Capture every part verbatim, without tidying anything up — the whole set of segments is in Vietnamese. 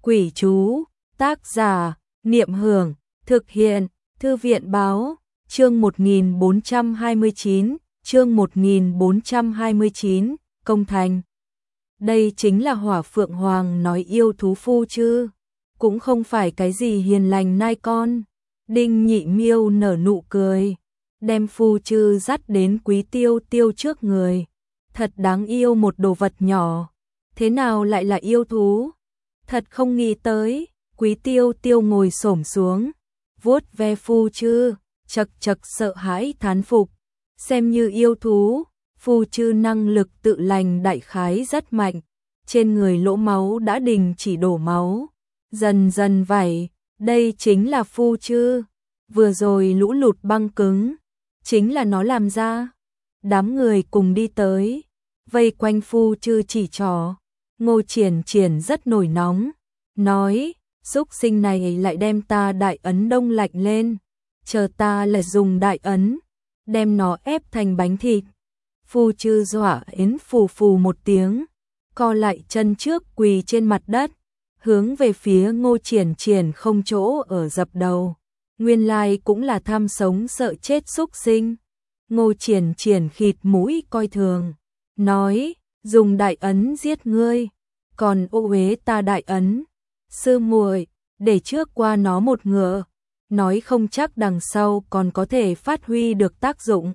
Quỷ chú, tác giả, Niệm Hưởng, thực hiện, Thư viện báo, chương một nghìn bốn trăm hai mươi chín, chương một nghìn bốn trăm hai mươi chín, công thành. Đây chính là Hỏa Phượng Hoàng nói yêu thú phu chứ, cũng không phải cái gì hiền lành nai con. Đinh Nhị Miêu nở nụ cười, đem phu chư dắt đến Quý Tiêu Tiêu trước người. Thật đáng yêu một đồ vật nhỏ, thế nào lại là yêu thú? Thật không nghĩ tới. Quý Tiêu Tiêu ngồi xổm xuống, vuốt ve phu chư, chật chật sợ hãi thán phục. Xem như yêu thú, phu chư năng lực tự lành đại khái rất mạnh, trên người lỗ máu đã đình chỉ đổ máu, dần dần vảy, đây chính là phu chư. Vừa rồi lũ lụt băng cứng, chính là nó làm ra. Đám người cùng đi tới, vây quanh phu chư chỉ trỏ. Ngô Triển Triển rất nổi nóng, nói, xúc sinh này lại đem ta đại ấn đông lạnh lên, chờ ta lại dùng đại ấn, đem nó ép thành bánh thịt. Phu chư dọa đến phù phù một tiếng, co lại chân trước quỳ trên mặt đất, hướng về phía Ngô Triển Triển không chỗ ở dập đầu. Nguyên lai cũng là tham sống sợ chết xúc sinh. Ngô Triển Triển khịt mũi coi thường, nói, dùng đại ấn giết ngươi, còn ô uế ta đại ấn. Sư muội, để trước qua nó một ngựa, nói không chắc đằng sau còn có thể phát huy được tác dụng.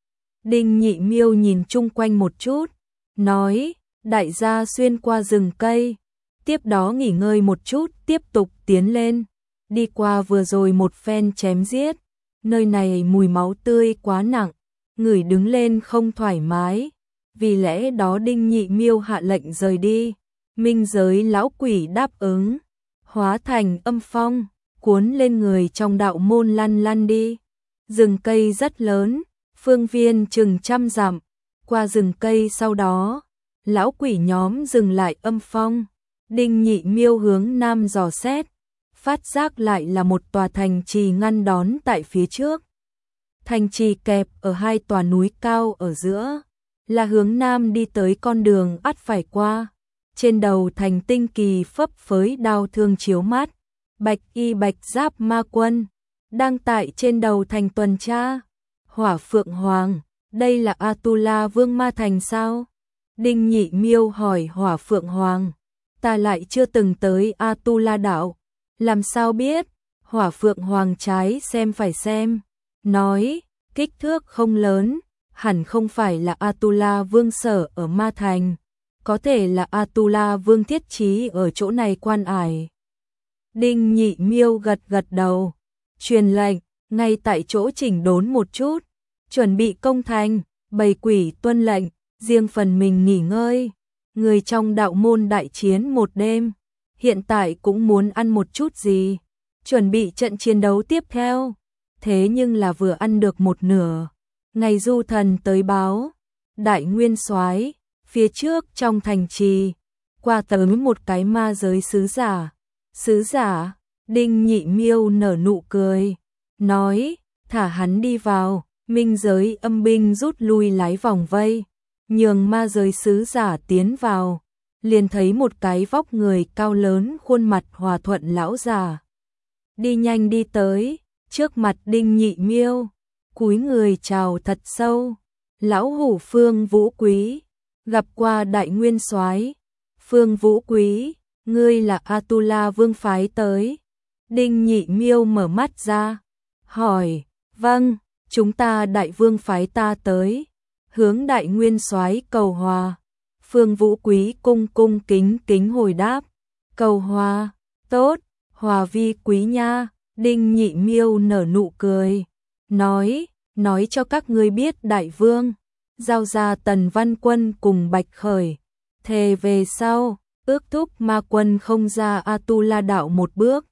Đinh Nhị Miêu nhìn chung quanh một chút, nói, đại gia xuyên qua rừng cây, tiếp đó nghỉ ngơi một chút, tiếp tục tiến lên. Đi qua vừa rồi một phen chém giết, nơi này mùi máu tươi quá nặng, người đứng lên không thoải mái. Vì lẽ đó Đinh Nhị Miêu hạ lệnh rời đi. Minh giới lão quỷ đáp ứng, hóa thành âm phong, cuốn lên người trong đạo môn lăn lăn đi. Rừng cây rất lớn, phương viên chừng trăm dặm. Qua rừng cây sau đó, lão quỷ nhóm dừng lại âm phong. Đinh Nhị Miêu hướng nam dò xét, phát giác lại là một tòa thành trì ngăn đón tại phía trước. Thành trì kẹp ở hai tòa núi cao ở giữa, là hướng nam đi tới con đường ắt phải qua. Trên đầu thành tinh kỳ phấp phới đao thương chiếu mắt, bạch y bạch giáp ma quân, đang tại trên đầu thành tuần tra. Hỏa Phượng Hoàng, đây là Atula Vương Ma Thành sao? Đinh Nhị Miêu hỏi Hỏa Phượng Hoàng, ta lại chưa từng tới Atula đảo, làm sao biết? Hỏa Phượng Hoàng trái xem phải xem, nói, kích thước không lớn, hẳn không phải là Atula Vương sở ở Ma Thành, có thể là Atula Vương thiết trí ở chỗ này quan ải. Đinh Nhị Miêu gật gật đầu, truyền lệnh, ngay tại chỗ chỉnh đốn một chút, chuẩn bị công thành. Bầy quỷ tuân lệnh, riêng phần mình nghỉ ngơi. Người trong đạo môn đại chiến một đêm, hiện tại cũng muốn ăn một chút gì, chuẩn bị trận chiến đấu tiếp theo. Thế nhưng là vừa ăn được một nửa, ngày du thần tới báo, đại nguyên soái, phía trước trong thành trì, qua tới một cái ma giới sứ giả. Sứ giả? Đinh Nhị Miêu nở nụ cười, nói, thả hắn đi vào. Minh giới âm binh rút lui lái vòng vây, nhường ma giới sứ giả tiến vào, liền thấy một cái vóc người cao lớn khuôn mặt hòa thuận lão già. Đi nhanh đi tới, trước mặt Đinh Nhị Miêu, cúi người chào thật sâu, lão hủ Phương Vũ Quý, gặp qua đại nguyên soái. Phương Vũ Quý, ngươi là Atula Vương phái tới? Đinh Nhị Miêu mở mắt ra, hỏi, vâng, chúng ta đại vương phái ta tới, hướng đại nguyên soái cầu hòa. Phương Vũ Quý cung cung kính kính hồi đáp, cầu hòa, tốt, hòa vi quý nha. Đinh Nhị Miêu nở nụ cười, nói, nói cho các ngươi biết đại vương, giao ra Tần Văn Quân cùng Bạch Khởi, thề về sau, ước thúc ma quân không ra Atula đảo một bước,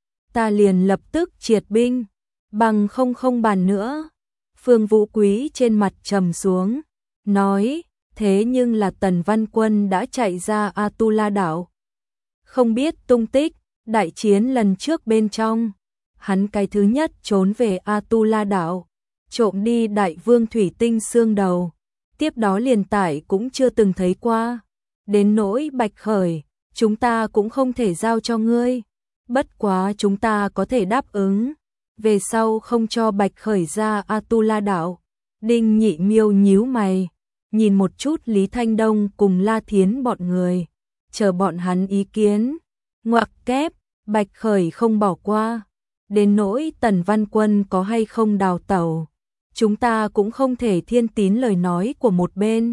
ta liền lập tức triệt binh, bằng không không bàn nữa. Phương Vũ Quý trên mặt trầm xuống, nói, thế nhưng là Tần Văn Quân đã chạy ra Atula đảo, không biết tung tích. Đại chiến lần trước bên trong, hắn cái thứ nhất trốn về Atula đảo, trộm đi đại vương thủy tinh xương đầu, tiếp đó liền tải cũng chưa từng thấy qua. Đến nỗi Bạch Khởi, chúng ta cũng không thể giao cho ngươi. Bất quá chúng ta có thể đáp ứng, về sau không cho Bạch Khởi ra Atula đảo. Đinh Nhị Miêu nhíu mày, nhìn một chút Lý Thanh Đông cùng La Thiến bọn người, chờ bọn hắn ý kiến. Ngoặc kép, Bạch Khởi không bỏ qua. Đến nỗi Tần Văn Quân có hay không đào tẩu, chúng ta cũng không thể thiên tín lời nói của một bên.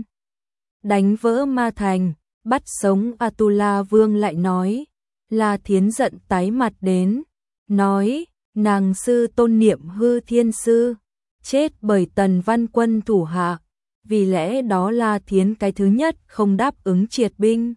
Đánh vỡ ma thành, bắt sống Atula Vương lại nói. La Thiến giận tái mặt đến, nói, nàng sư tôn Niệm Hư Thiên Sư, chết bởi Tần Văn Quân thủ hạ, vì lẽ đó La Thiến cái thứ nhất không đáp ứng triệt binh.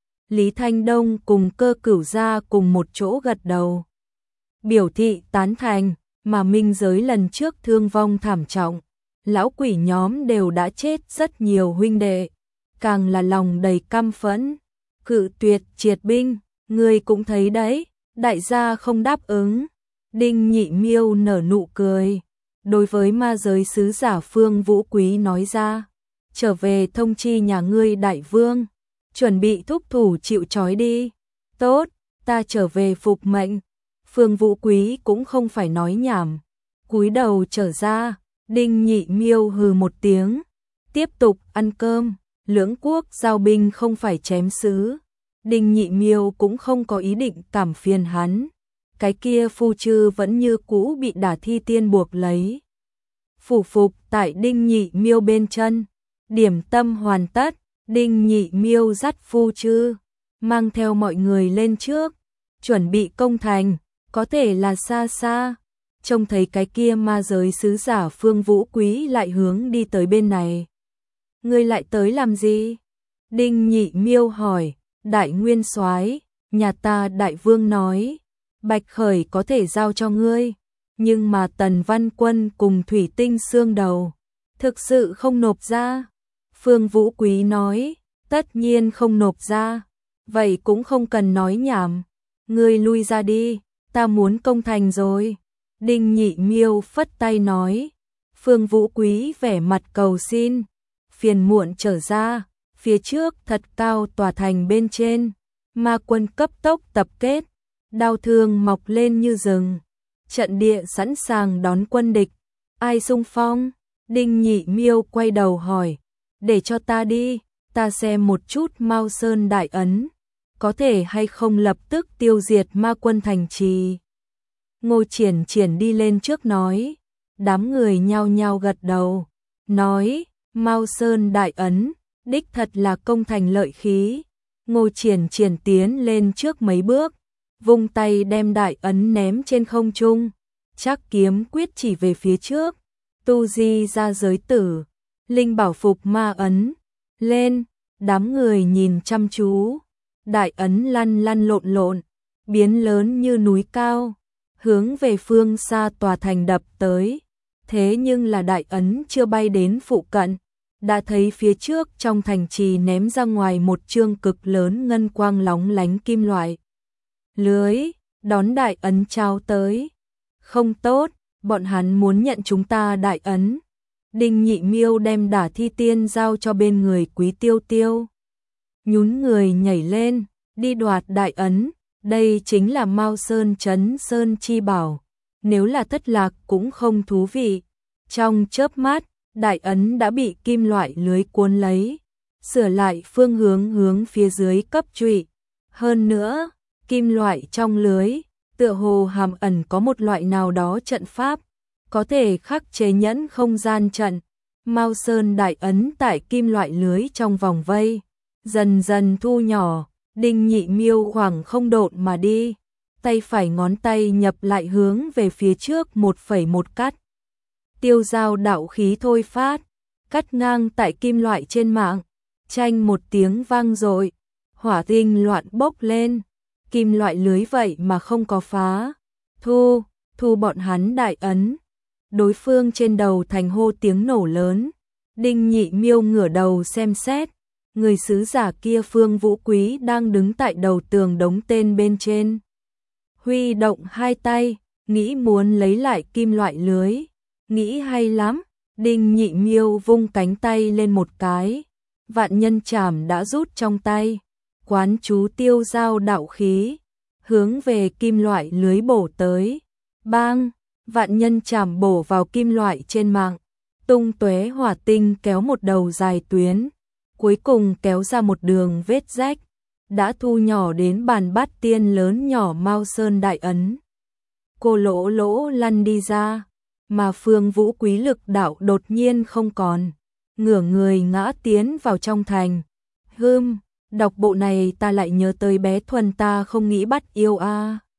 Lý Thanh Đông cùng Cơ Cửu gia cùng một chỗ gật đầu, biểu thị tán thành, mà minh giới lần trước thương vong thảm trọng, lão quỷ nhóm đều đã chết rất nhiều huynh đệ, càng là lòng đầy căm phẫn, cự tuyệt triệt binh. Ngươi cũng thấy đấy, đại gia không đáp ứng. Đinh Nhị Miêu nở nụ cười, đối với ma giới sứ giả Phương Vũ Quý nói ra, trở về thông chi nhà ngươi đại vương, chuẩn bị thúc thủ chịu trói đi. Tốt, ta trở về phục mệnh. Phương Vũ Quý cũng không phải nói nhảm, cúi đầu trở ra. Đinh Nhị Miêu hừ một tiếng, tiếp tục ăn cơm. Lưỡng quốc giao binh không phải chém sứ. Đinh Nhị Miêu cũng không có ý định cảm phiền hắn. Cái kia phu chư vẫn như cũ bị Đả Thi Tiên buộc lấy. Phủ phục tại Đinh Nhị Miêu bên chân. Điểm tâm hoàn tất, Đinh Nhị Miêu dắt phu chư, mang theo mọi người lên trước, chuẩn bị công thành, có thể là xa xa. Trông thấy cái kia ma giới sứ giả Phương Vũ Quý lại hướng đi tới bên này. Ngươi lại tới làm gì? Đinh Nhị Miêu hỏi. Đại nguyên soái, nhà ta đại vương nói, Bạch Khởi có thể giao cho ngươi, nhưng mà Tần Văn Quân cùng Thủy Tinh xương đầu, thực sự không nộp ra. Phương Vũ Quý nói, tất nhiên không nộp ra, vậy cũng không cần nói nhảm, ngươi lui ra đi, ta muốn công thành rồi. Đinh Nhị Miêu phất tay nói. Phương Vũ Quý vẻ mặt cầu xin, phiền muộn trở ra. Phía trước thật cao tòa thành bên trên, ma quân cấp tốc tập kết, đao thương mọc lên như rừng, trận địa sẵn sàng đón quân địch. Ai xung phong? Đinh Nhị Miêu quay đầu hỏi, để cho ta đi, ta xem một chút Mao Sơn đại ấn, có thể hay không lập tức tiêu diệt ma quân thành trì. Ngô Triển Triển đi lên trước nói, đám người nhao nhao gật đầu, nói, Mao Sơn đại ấn, đích thật là công thành lợi khí. Ngô Triển Triển tiến lên trước mấy bước, vung tay đem đại ấn ném trên không trung, chắc kiếm quyết chỉ về phía trước. Tu di ra giới tử, linh bảo phục ma ấn, lên, đám người nhìn chăm chú. Đại ấn lăn lăn lộn lộn, biến lớn như núi cao, hướng về phương xa tòa thành đập tới. Thế nhưng là đại ấn chưa bay đến phụ cận, đã thấy phía trước trong thành trì ném ra ngoài một chương cực lớn ngân quang lóng lánh kim loại lưới, đón đại ấn trao tới. Không tốt, bọn hắn muốn nhận chúng ta đại ấn. Đinh Nhị Miêu đem Đả Thi Tiên giao cho bên người Quý Tiêu Tiêu, nhún người nhảy lên, đi đoạt đại ấn. Đây chính là Mao Sơn Trấn Sơn chi bảo, nếu là thất lạc cũng không thú vị. Trong chớp mắt, đại ấn đã bị kim loại lưới cuốn lấy, sửa lại phương hướng hướng phía dưới cấp trụy. Hơn nữa, kim loại trong lưới, tựa hồ hàm ẩn có một loại nào đó trận pháp, có thể khắc chế nhẫn không gian trận. Mao Sơn đại ấn tại kim loại lưới trong vòng vây, dần dần thu nhỏ. Đinh Nhị Miêu khoảng không độn mà đi, tay phải ngón tay nhập lại hướng về phía trước một phẩy một cắt. Tiêu giao đạo khí thôi phát, cắt ngang tại kim loại trên mạng, chanh một tiếng vang dội, hỏa tinh loạn bốc lên, kim loại lưới vậy mà không có phá. Thu, thu bọn hắn đại ấn. Đối phương trên đầu thành hô tiếng nổ lớn, Đinh Nhị Miêu ngửa đầu xem xét. Người sứ giả kia Phương Vũ Quý đang đứng tại đầu tường đống tên bên trên, huy động hai tay, nghĩ muốn lấy lại kim loại lưới. Nghĩ hay lắm, Đinh Nhị Miêu vung cánh tay lên một cái, vạn nhân chảm đã rút trong tay, quán chú tiêu giao đạo khí, hướng về kim loại lưới bổ tới. Bang, vạn nhân chảm bổ vào kim loại trên mạng, tung tóe hỏa tinh kéo một đầu dài tuyến, cuối cùng kéo ra một đường vết rách, đã thu nhỏ đến bàn bát tiên lớn nhỏ Mao Sơn Đại Ấn. Cô lỗ lỗ lăn đi ra, mà Phương Vũ quý lực đạo đột nhiên không còn, ngửa người ngã tiến vào trong thành. Hưm, đọc bộ này ta lại nhớ tới bé Thuần ta không nghĩ bắt yêu a.